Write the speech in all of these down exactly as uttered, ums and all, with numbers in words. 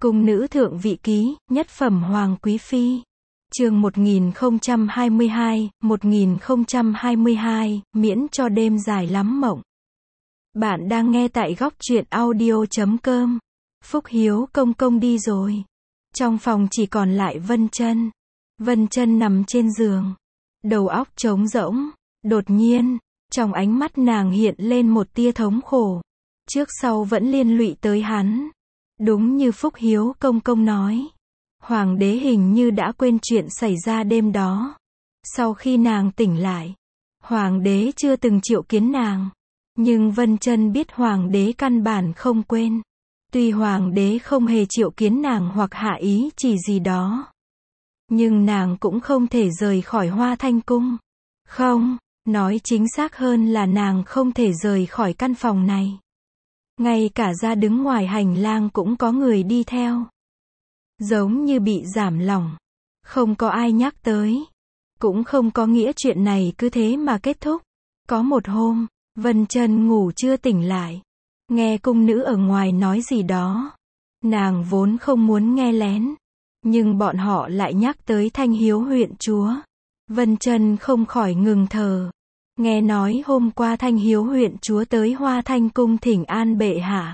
Cung nữ thượng vị ký, nhất phẩm hoàng quý phi. Chương một nghìn không trăm hai mươi hai, một nghìn không trăm hai mươi hai, miễn cho đêm dài lắm mộng. Bạn đang nghe tại góc truyện audio chấm com. Phúc Hiếu công công đi rồi. Trong phòng chỉ còn lại Vân Chân. Vân Chân nằm trên giường, đầu óc trống rỗng. Đột nhiên, trong ánh mắt nàng hiện lên một tia thống khổ. Trước sau vẫn liên lụy tới hắn. Đúng như Phúc Hiếu công công nói, hoàng đế hình như đã quên chuyện xảy ra đêm đó. Sau khi nàng tỉnh lại, hoàng đế chưa từng triệu kiến nàng. Nhưng Vân Chân biết hoàng đế căn bản không quên. Tuy hoàng đế không hề triệu kiến nàng hoặc hạ ý chỉ gì đó, nhưng nàng cũng không thể rời khỏi Hoa Thanh Cung. Không, nói chính xác hơn là nàng không thể rời khỏi căn phòng này. Ngay cả ra đứng ngoài hành lang cũng có người đi theo. Giống như bị giảm lỏng. Không có ai nhắc tới. Cũng không có nghĩa chuyện này cứ thế mà kết thúc. Có một hôm, Vân Chân ngủ chưa tỉnh lại. Nghe cung nữ ở ngoài nói gì đó. Nàng vốn không muốn nghe lén. Nhưng bọn họ lại nhắc tới Thanh Hiếu huyện chúa. Vân Chân không khỏi ngừng thở. Nghe nói hôm qua Thanh Hiếu huyện chúa tới Hoa Thanh Cung thỉnh an bệ hạ.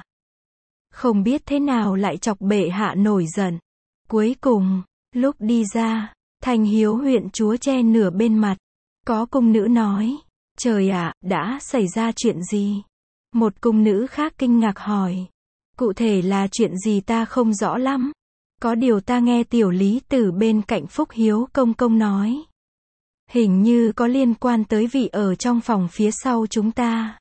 Không biết thế nào lại chọc bệ hạ nổi giận. Cuối cùng, lúc đi ra, Thanh Hiếu huyện chúa che nửa bên mặt. Có cung nữ nói, trời ạ, đã xảy ra chuyện gì? Một cung nữ khác kinh ngạc hỏi, cụ thể là chuyện gì ta không rõ lắm. Có điều ta nghe tiểu lý tử bên cạnh Phúc Hiếu công công nói. Hình như có liên quan tới vị ở trong phòng phía sau chúng ta.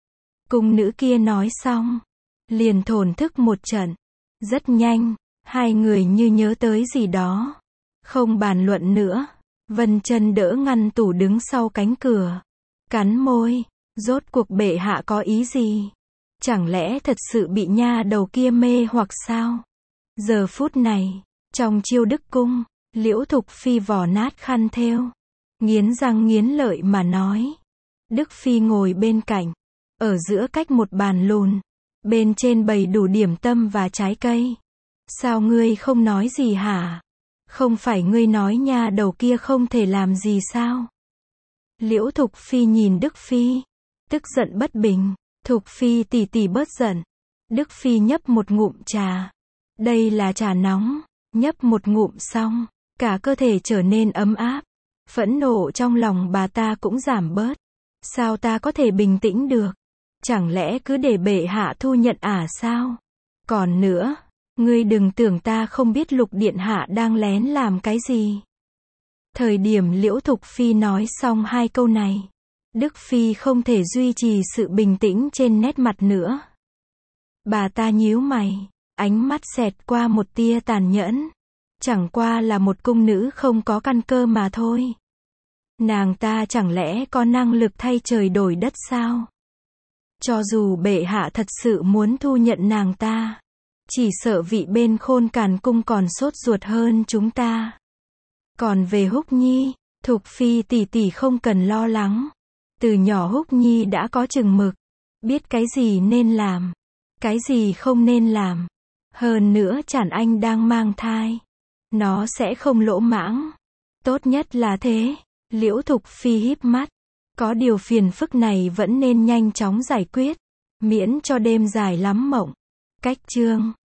Cung nữ kia nói xong, liền thổn thức một trận. Rất nhanh, hai người như nhớ tới gì đó. Không bàn luận nữa. Vân Chân đỡ ngăn tủ đứng sau cánh cửa. Cắn môi, rốt cuộc bệ hạ có ý gì? Chẳng lẽ thật sự bị nha đầu kia mê hoặc sao? Giờ phút này, trong Chiêu Đức Cung, Liễu Thục Phi vò nát khăn thêu. Nghiến răng nghiến lợi mà nói. Đức Phi ngồi bên cạnh, ở giữa cách một bàn lùn. Bên trên bày đủ điểm tâm và trái cây. Sao ngươi không nói gì hả? Không phải ngươi nói nha đầu kia không thể làm gì sao? Liễu Thục Phi nhìn Đức Phi, tức giận bất bình. Thục Phi tỷ tỷ bớt giận. Đức Phi nhấp một ngụm trà. Đây là trà nóng. Nhấp một ngụm xong, cả cơ thể trở nên ấm áp. Phẫn nộ trong lòng bà ta cũng giảm bớt. Sao ta có thể bình tĩnh được? Chẳng lẽ cứ để bệ hạ thu nhận à sao? Còn nữa, ngươi đừng tưởng ta không biết Lục điện hạ đang lén làm cái gì. Thời điểm Liễu Thục Phi nói xong hai câu này, Đức Phi không thể duy trì sự bình tĩnh trên nét mặt nữa. Bà ta nhíu mày, ánh mắt xẹt qua một tia tàn nhẫn. Chẳng qua là một cung nữ không có căn cơ mà thôi. Nàng ta chẳng lẽ có năng lực thay trời đổi đất sao? Cho dù bệ hạ thật sự muốn thu nhận nàng ta, chỉ sợ vị bên Khôn Càn Cung còn sốt ruột hơn chúng ta. Còn về Húc Nhi, Thục Phi tỷ tỷ không cần lo lắng. Từ nhỏ Húc Nhi đã có chừng mực, biết cái gì nên làm, cái gì không nên làm. Hơn nữa Trản Anh đang mang thai, nó sẽ không lỗ mãng. Tốt nhất là thế. Liễu Thục Phi híp mắt. Có điều phiền phức này vẫn nên nhanh chóng giải quyết, miễn cho đêm dài lắm mộng. Cách chương